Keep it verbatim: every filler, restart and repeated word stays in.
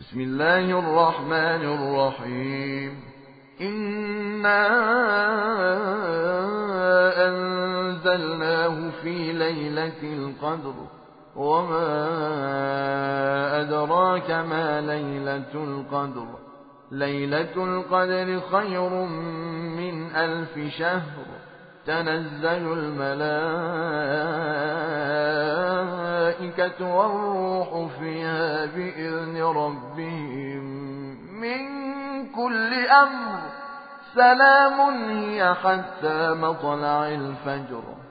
بسم الله الرحمن الرحيم إنا أنزلناه في ليلة القدر وما أدراك ما ليلة القدر ليلة القدر خير من ألف شهر تنزل الملائكة والروح فيها بإذن ربهم من كل أمر سلام هي حتى مطلع الفجر